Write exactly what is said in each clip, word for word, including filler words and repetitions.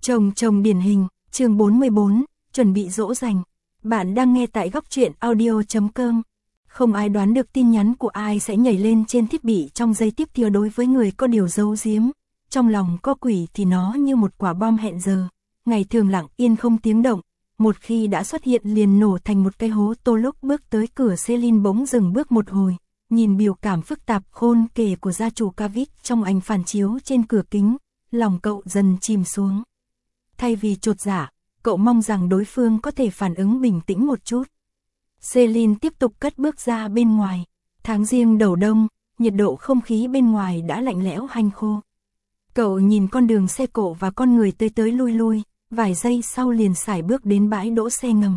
Chồng chồng điển hình, chương bốn mươi bốn, chuẩn bị dỗ dành. Bạn đang nghe tại góc truyện audio chấm com. Không ai đoán được tin nhắn của ai sẽ nhảy lên trên thiết bị trong giây tiếp theo. Đối với người có điều giấu giếm, trong lòng có quỷ thì nó như một quả bom hẹn giờ. Ngày thường lặng yên không tiếng động, một khi đã xuất hiện liền nổ thành một cái hố to. Lúc bước tới cửa, Celine bỗng dừng bước một hồi, nhìn biểu cảm phức tạp khôn kể của gia chủ Kavit trong ảnh phản chiếu trên cửa kính, lòng cậu dần chìm xuống. Thay vì chột dạ, cậu mong rằng đối phương có thể phản ứng bình tĩnh một chút. Celine tiếp tục cất bước ra bên ngoài. Tháng giêng đầu đông, nhiệt độ không khí bên ngoài đã lạnh lẽo hanh khô. Cậu nhìn con đường xe cộ và con người tới tới lui lui, vài giây sau liền sải bước đến bãi đỗ xe ngầm.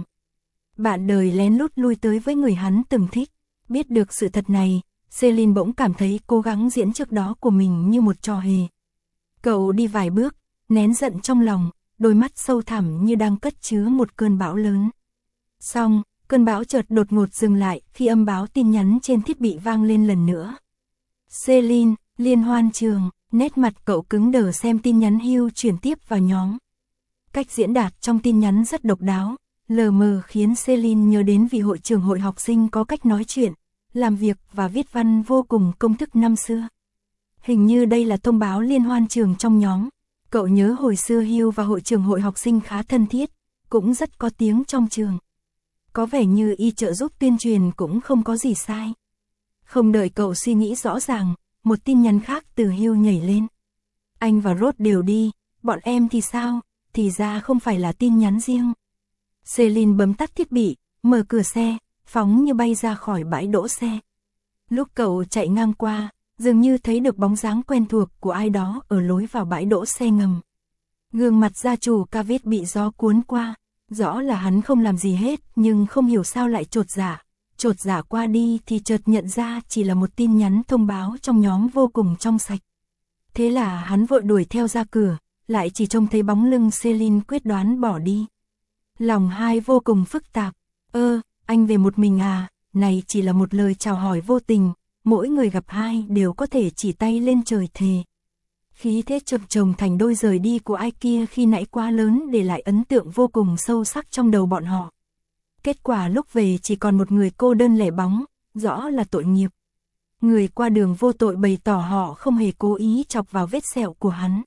Bạn đời lén lút lui tới với người hắn từng thích. Biết được sự thật này, Celine bỗng cảm thấy cố gắng diễn trước đó của mình như một trò hề. Cậu đi vài bước, nén giận trong lòng, đôi mắt sâu thẳm như đang cất chứa một cơn bão lớn. Xong, cơn bão chợt đột ngột dừng lại khi âm báo tin nhắn trên thiết bị vang lên lần nữa. Celine, liên hoan trường, nét mặt cậu cứng đờ xem tin nhắn Hugh chuyển tiếp vào nhóm. Cách diễn đạt trong tin nhắn rất độc đáo, lờ mờ khiến Celine nhớ đến vị hội trưởng hội học sinh có cách nói chuyện, làm việc và viết văn vô cùng công thức năm xưa. Hình như đây là thông báo liên hoan trường trong nhóm. Cậu nhớ hồi xưa Hugh và hội trưởng hội học sinh khá thân thiết, cũng rất có tiếng trong trường. Có vẻ như y trợ giúp tuyên truyền cũng không có gì sai. Không đợi cậu suy nghĩ rõ ràng, một tin nhắn khác từ Hugh nhảy lên. Anh và Rod đều đi, bọn em thì sao? Thì ra không phải là tin nhắn riêng. Celine bấm tắt thiết bị, mở cửa xe, phóng như bay ra khỏi bãi đỗ xe. Lúc cậu chạy ngang qua, dường như thấy được bóng dáng quen thuộc của ai đó ở lối vào bãi đỗ xe ngầm. Gương mặt gia chủ Kavit bị gió cuốn qua, rõ là hắn không làm gì hết nhưng không hiểu sao lại chột dạ. Chột dạ qua đi thì chợt nhận ra chỉ là một tin nhắn thông báo trong nhóm vô cùng trong sạch. Thế là hắn vội đuổi theo ra cửa, lại chỉ trông thấy bóng lưng Celine quyết đoán bỏ đi. Lòng hai vô cùng phức tạp. Ơ, anh về một mình à? Này chỉ là một lời chào hỏi vô tình, mỗi người gặp hai đều có thể chỉ tay lên trời thề. Khí thế chập chồng thành đôi rời đi của ai kia khi nãy quá lớn để lại ấn tượng vô cùng sâu sắc trong đầu bọn họ. Kết quả lúc về chỉ còn một người cô đơn lẻ bóng, rõ là tội nghiệp. Người qua đường vô tội bày tỏ họ không hề cố ý chọc vào vết sẹo của hắn.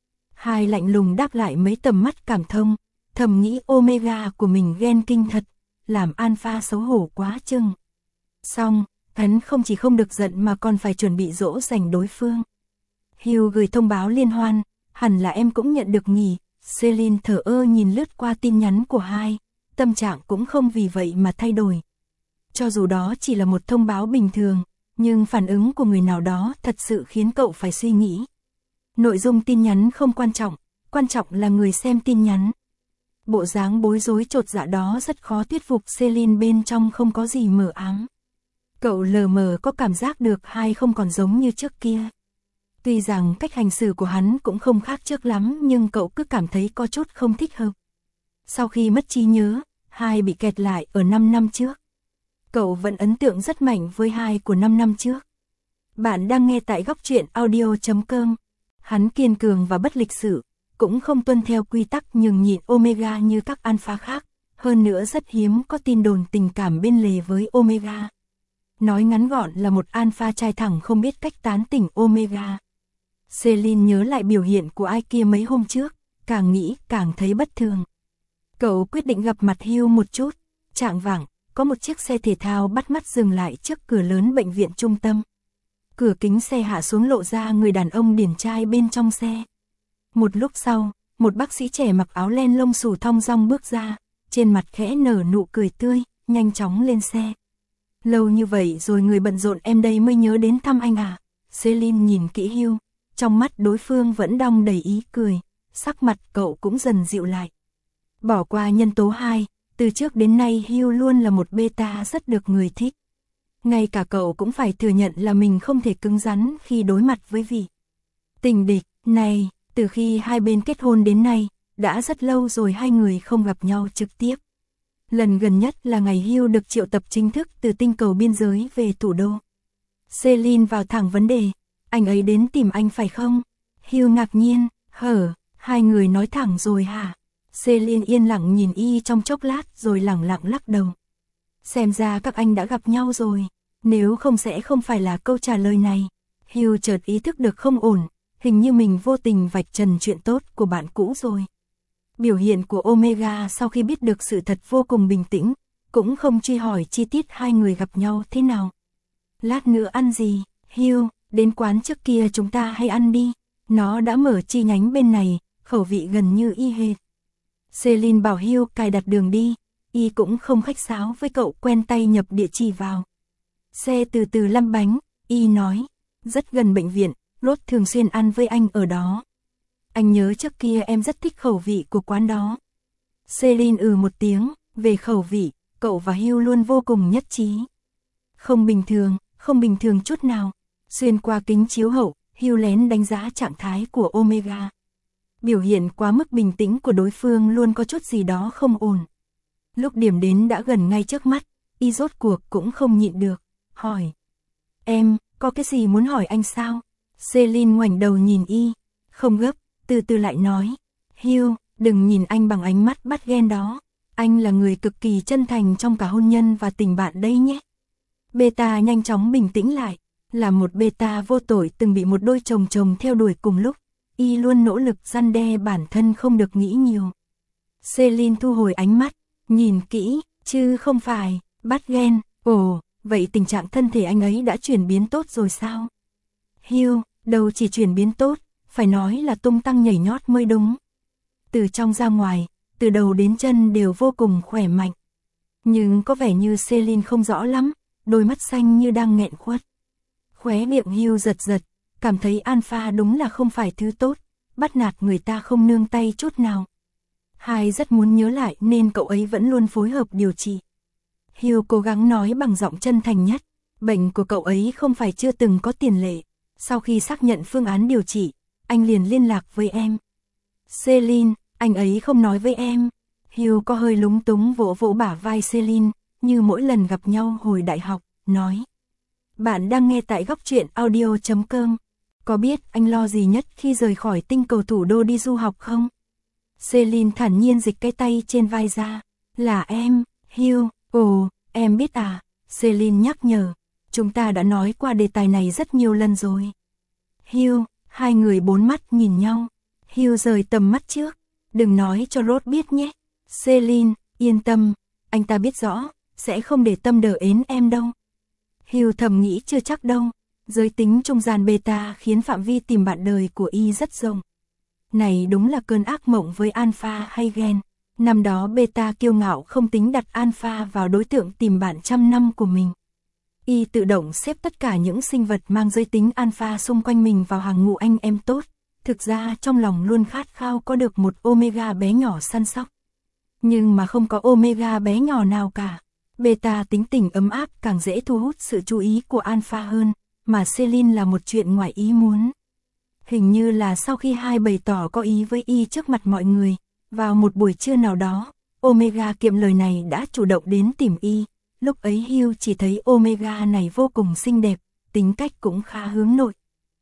Hai lạnh lùng đáp lại mấy tầm mắt cảm thông, thầm nghĩ Omega của mình ghen kinh thật, làm Alpha xấu hổ quá chừng. Xong, hắn không chỉ không được giận mà còn phải chuẩn bị dỗ dành đối phương. Hugh gửi thông báo liên hoan, hẳn là em cũng nhận được nhỉ. Celine thở ơ nhìn lướt qua tin nhắn của hai, tâm trạng cũng không vì vậy mà thay đổi. Cho dù đó chỉ là một thông báo bình thường, nhưng phản ứng của người nào đó thật sự khiến cậu phải suy nghĩ. Nội dung tin nhắn không quan trọng, quan trọng là người xem tin nhắn. Bộ dáng bối rối chột dạ đó rất khó thuyết phục Celine, bên trong không có gì mờ ám. Cậu lờ mờ có cảm giác được hai không còn giống như trước kia. Tuy rằng cách hành xử của hắn cũng không khác trước lắm nhưng cậu cứ cảm thấy có chút không thích hợp. Sau khi mất trí nhớ, hai bị kẹt lại ở năm năm trước. Cậu vẫn ấn tượng rất mạnh với hai của năm năm trước. Bạn đang nghe tại góc truyện audio chấm com. Hắn kiên cường và bất lịch sự, cũng không tuân theo quy tắc nhưng nhịn Omega như các alpha khác. Hơn nữa rất hiếm có tin đồn tình cảm bên lề với Omega. Nói ngắn gọn là một alpha trai thẳng không biết cách tán tỉnh Omega. Celine nhớ lại biểu hiện của ai kia mấy hôm trước, càng nghĩ càng thấy bất thường. Cậu quyết định gặp mặt Hugh một chút. Chạng vạng, có một chiếc xe thể thao bắt mắt dừng lại trước cửa lớn bệnh viện trung tâm. Cửa kính xe hạ xuống lộ ra người đàn ông điển trai bên trong xe. Một lúc sau, một bác sĩ trẻ mặc áo len lông xù thong dong bước ra, trên mặt khẽ nở nụ cười tươi, nhanh chóng lên xe. Lâu như vậy rồi người bận rộn em đây mới nhớ đến thăm anh à? Celine nhìn kỹ Hugh, trong mắt đối phương vẫn đong đầy ý cười, sắc mặt cậu cũng dần dịu lại. Bỏ qua nhân tố hai, từ trước đến nay Hugh luôn là một beta rất được người thích. Ngay cả cậu cũng phải thừa nhận là mình không thể cứng rắn khi đối mặt với vị tình địch này. Từ khi hai bên kết hôn đến nay, đã rất lâu rồi hai người không gặp nhau trực tiếp. Lần gần nhất là ngày Hugh được triệu tập chính thức từ tinh cầu biên giới về thủ đô. Celine vào thẳng vấn đề, anh ấy đến tìm anh phải không? Hugh ngạc nhiên, hở, Hai người nói thẳng rồi hả? Celine yên lặng nhìn y trong chốc lát rồi lẳng lặng lắc đầu. Xem ra các anh đã gặp nhau rồi, nếu không sẽ không phải là câu trả lời này. Hugh chợt ý thức được không ổn, hình như mình vô tình vạch trần chuyện tốt của bạn cũ rồi. Biểu hiện của Omega sau khi biết được sự thật vô cùng bình tĩnh, cũng không truy hỏi chi tiết hai người gặp nhau thế nào. Lát nữa ăn gì, Hugh, đến quán trước kia chúng ta hay ăn đi, nó đã mở chi nhánh bên này, khẩu vị gần như y hệt. Celine bảo Hugh cài đặt đường đi, y cũng không khách sáo với cậu, quen tay nhập địa chỉ vào. Xe từ từ lăn bánh, y nói, rất gần bệnh viện, Rose thường xuyên ăn với anh ở đó. Anh nhớ trước kia em rất thích khẩu vị của quán đó. Celine ừ một tiếng, về khẩu vị, cậu và Hugh luôn vô cùng nhất trí. Không bình thường, không bình thường chút nào. Xuyên qua kính chiếu hậu, Hugh lén đánh giá trạng thái của Omega. Biểu hiện quá mức bình tĩnh của đối phương luôn có chút gì đó không ổn. Lúc điểm đến đã gần ngay trước mắt, y rốt cuộc cũng không nhịn được, hỏi. Em, có cái gì muốn hỏi anh sao? Celine ngoảnh đầu nhìn y, không gấp, từ từ lại nói. Hugh, đừng nhìn anh bằng ánh mắt bắt ghen đó. Anh là người cực kỳ chân thành trong cả hôn nhân và tình bạn đây nhé. Beta nhanh chóng bình tĩnh lại, là một beta vô tội từng bị một đôi chồng chồng theo đuổi cùng lúc. Y luôn nỗ lực răn đe bản thân không được nghĩ nhiều. Celine thu hồi ánh mắt, nhìn kỹ, chứ không phải, bắt ghen. Ồ, vậy tình trạng thân thể anh ấy đã chuyển biến tốt rồi sao? Hugh, đâu chỉ chuyển biến tốt, phải nói là tung tăng nhảy nhót mới đúng. Từ trong ra ngoài, từ đầu đến chân đều vô cùng khỏe mạnh. Nhưng có vẻ như Celine không rõ lắm, đôi mắt xanh như đang nghẹn khuất. Khóe miệng Hugh giật giật, cảm thấy Alpha đúng là không phải thứ tốt, bắt nạt người ta không nương tay chút nào. Hai rất muốn nhớ lại nên cậu ấy vẫn luôn phối hợp điều trị. Hugh cố gắng nói bằng giọng chân thành nhất, bệnh của cậu ấy không phải chưa từng có tiền lệ. Sau khi xác nhận phương án điều trị, anh liền liên lạc với em. Celine, anh ấy không nói với em. Hugh có hơi lúng túng vỗ vỗ bả vai Celine, như mỗi lần gặp nhau hồi đại học, nói. Bạn đang nghe tại góc truyện audio chấm com. Có biết anh lo gì nhất khi rời khỏi tinh cầu thủ đô đi du học không? Celine thản nhiên dịch cái tay trên vai ra. Là em, Hugh. Ồ, em biết à? Celine nhắc nhở. Chúng ta đã nói qua đề tài này rất nhiều lần rồi. Hugh, hai người bốn mắt nhìn nhau. Hugh rời tầm mắt trước. Đừng nói cho Rose biết nhé. Celine, yên tâm, anh ta biết rõ, sẽ không để tâm đờ ến em đâu. Hugh thầm nghĩ chưa chắc đâu. Giới tính trung gian beta khiến phạm vi tìm bạn đời của y rất rộng. Này đúng là cơn ác mộng với alpha hay gen. Năm đó beta kiêu ngạo không tính đặt alpha vào đối tượng tìm bạn trăm năm của mình. Y tự động xếp tất cả những sinh vật mang giới tính alpha xung quanh mình vào hàng ngũ anh em tốt. Thực ra trong lòng luôn khát khao có được một omega bé nhỏ săn sóc. Nhưng mà không có omega bé nhỏ nào cả. Beta tính tình ấm áp càng dễ thu hút sự chú ý của alpha hơn, mà Celine là một chuyện ngoài ý muốn. Hình như là sau khi hai bày tỏ có ý với y trước mặt mọi người, vào một buổi trưa nào đó, Omega kiệm lời này đã chủ động đến tìm y. Lúc ấy Hugh chỉ thấy Omega này vô cùng xinh đẹp, tính cách cũng khá hướng nội.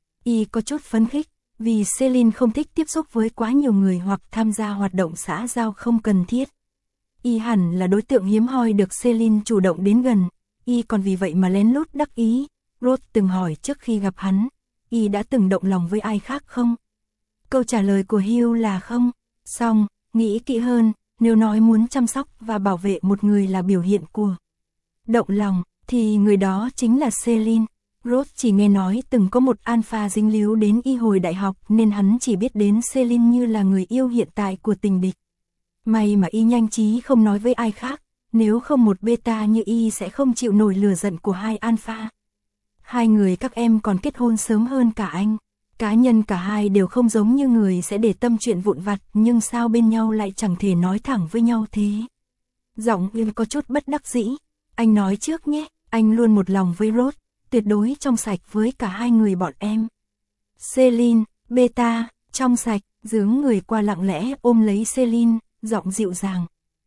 Y có chút phấn khích, vì Celine không thích tiếp xúc với quá nhiều người hoặc tham gia hoạt động xã giao không cần thiết. Y hẳn là đối tượng hiếm hoi được Celine chủ động đến gần, y còn vì vậy mà lén lút đắc ý. Rose từng hỏi trước khi gặp hắn, y đã từng động lòng với ai khác không? Câu trả lời của Hugh là không. Xong, nghĩ kỹ hơn, nếu nói muốn chăm sóc và bảo vệ một người là biểu hiện của động lòng, thì người đó chính là Celine. Rose chỉ nghe nói từng có một alpha dính líu đến y hồi đại học nên hắn chỉ biết đến Celine như là người yêu hiện tại của tình địch. May mà y nhanh trí không nói với ai khác, nếu không một beta như y sẽ không chịu nổi lửa giận của hai alpha. Hai người các em còn kết hôn sớm hơn cả anh. Cá nhân cả hai đều không giống như người sẽ để tâm chuyện vụn vặt, nhưng sao bên nhau lại chẳng thể nói thẳng với nhau thế? Giọng Yên có chút bất đắc dĩ. Anh nói trước nhé, anh luôn một lòng với Rose, tuyệt đối trong sạch với cả hai người bọn em. Celine, beta, trong sạch, dướng người qua lặng lẽ ôm lấy Celine, giọng dịu dàng.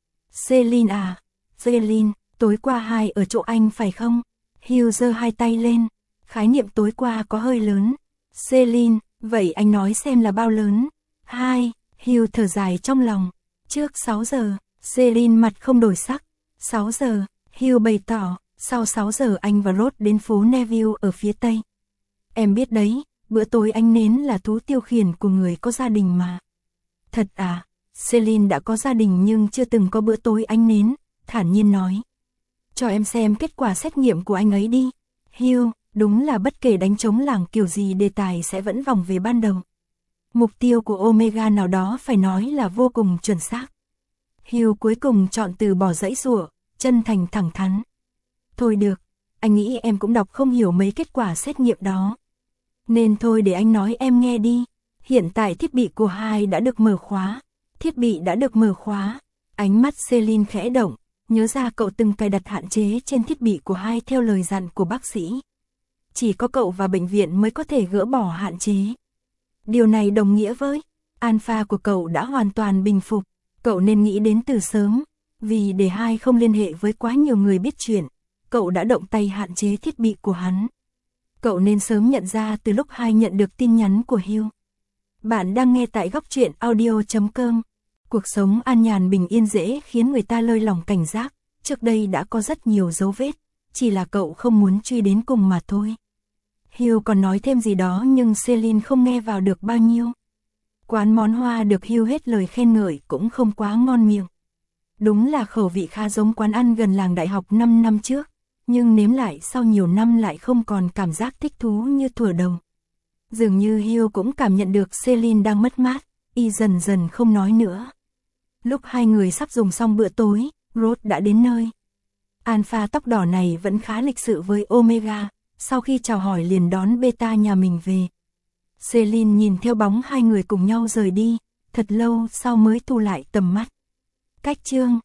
Celine à, Celine, tối qua hai ở chỗ anh phải không? Hugh giơ hai tay lên, khái niệm tối qua có hơi lớn. Celine, vậy anh nói xem là bao lớn? Hai, Hugh thở dài trong lòng. Trước sáu giờ, Celine mặt không đổi sắc. sáu giờ, Hugh bày tỏ, sau sáu giờ anh và Rose đến phố Neville ở phía tây. Em biết đấy, bữa tối ánh nến là thú tiêu khiển của người có gia đình mà. Thật à? Celine đã có gia đình nhưng chưa từng có bữa tối ánh nến, thản nhiên nói. Cho em xem kết quả xét nghiệm của anh ấy đi. Hugh, đúng là bất kể đánh trống lảng kiểu gì đề tài sẽ vẫn vòng về ban đầu. Mục tiêu của Omega nào đó phải nói là vô cùng chuẩn xác. Hugh cuối cùng chọn từ bỏ dãy dụa, chân thành thẳng thắn. Thôi được, anh nghĩ em cũng đọc không hiểu mấy kết quả xét nghiệm đó. Nên thôi để anh nói em nghe đi. Hiện tại thiết bị của hai đã được mở khóa. Thiết bị đã được mở khóa. Ánh mắt Celine khẽ động, nhớ ra cậu từng cài đặt hạn chế trên thiết bị của hai theo lời dặn của bác sĩ. Chỉ có cậu và bệnh viện mới có thể gỡ bỏ hạn chế. Điều này đồng nghĩa với alpha của cậu đã hoàn toàn bình phục. Cậu nên nghĩ đến từ sớm. Vì để hai không liên hệ với quá nhiều người biết chuyện, cậu đã động tay hạn chế thiết bị của hắn. Cậu nên sớm nhận ra từ lúc hai nhận được tin nhắn của Hugh. Bạn đang nghe tại góc truyện audio chấm com. Cuộc sống an nhàn bình yên dễ khiến người ta lơi lỏng cảnh giác. Trước đây đã có rất nhiều dấu vết, chỉ là cậu không muốn truy đến cùng mà thôi. Hugh còn nói thêm gì đó nhưng Celine không nghe vào được bao nhiêu. Quán món hoa được Hugh hết lời khen ngợi cũng không quá ngon miệng. Đúng là khẩu vị khá giống quán ăn gần làng đại học năm năm trước, nhưng nếm lại sau nhiều năm lại không còn cảm giác thích thú như thuở đầu. Dường như Hugh cũng cảm nhận được Celine đang mất mát, y dần dần không nói nữa. Lúc hai người sắp dùng xong bữa tối, Rose đã đến nơi. Alpha tóc đỏ này vẫn khá lịch sự với Omega, sau khi chào hỏi liền đón Beta nhà mình về. Celine nhìn theo bóng hai người cùng nhau rời đi, thật lâu sau mới thu lại tầm mắt. Cách chương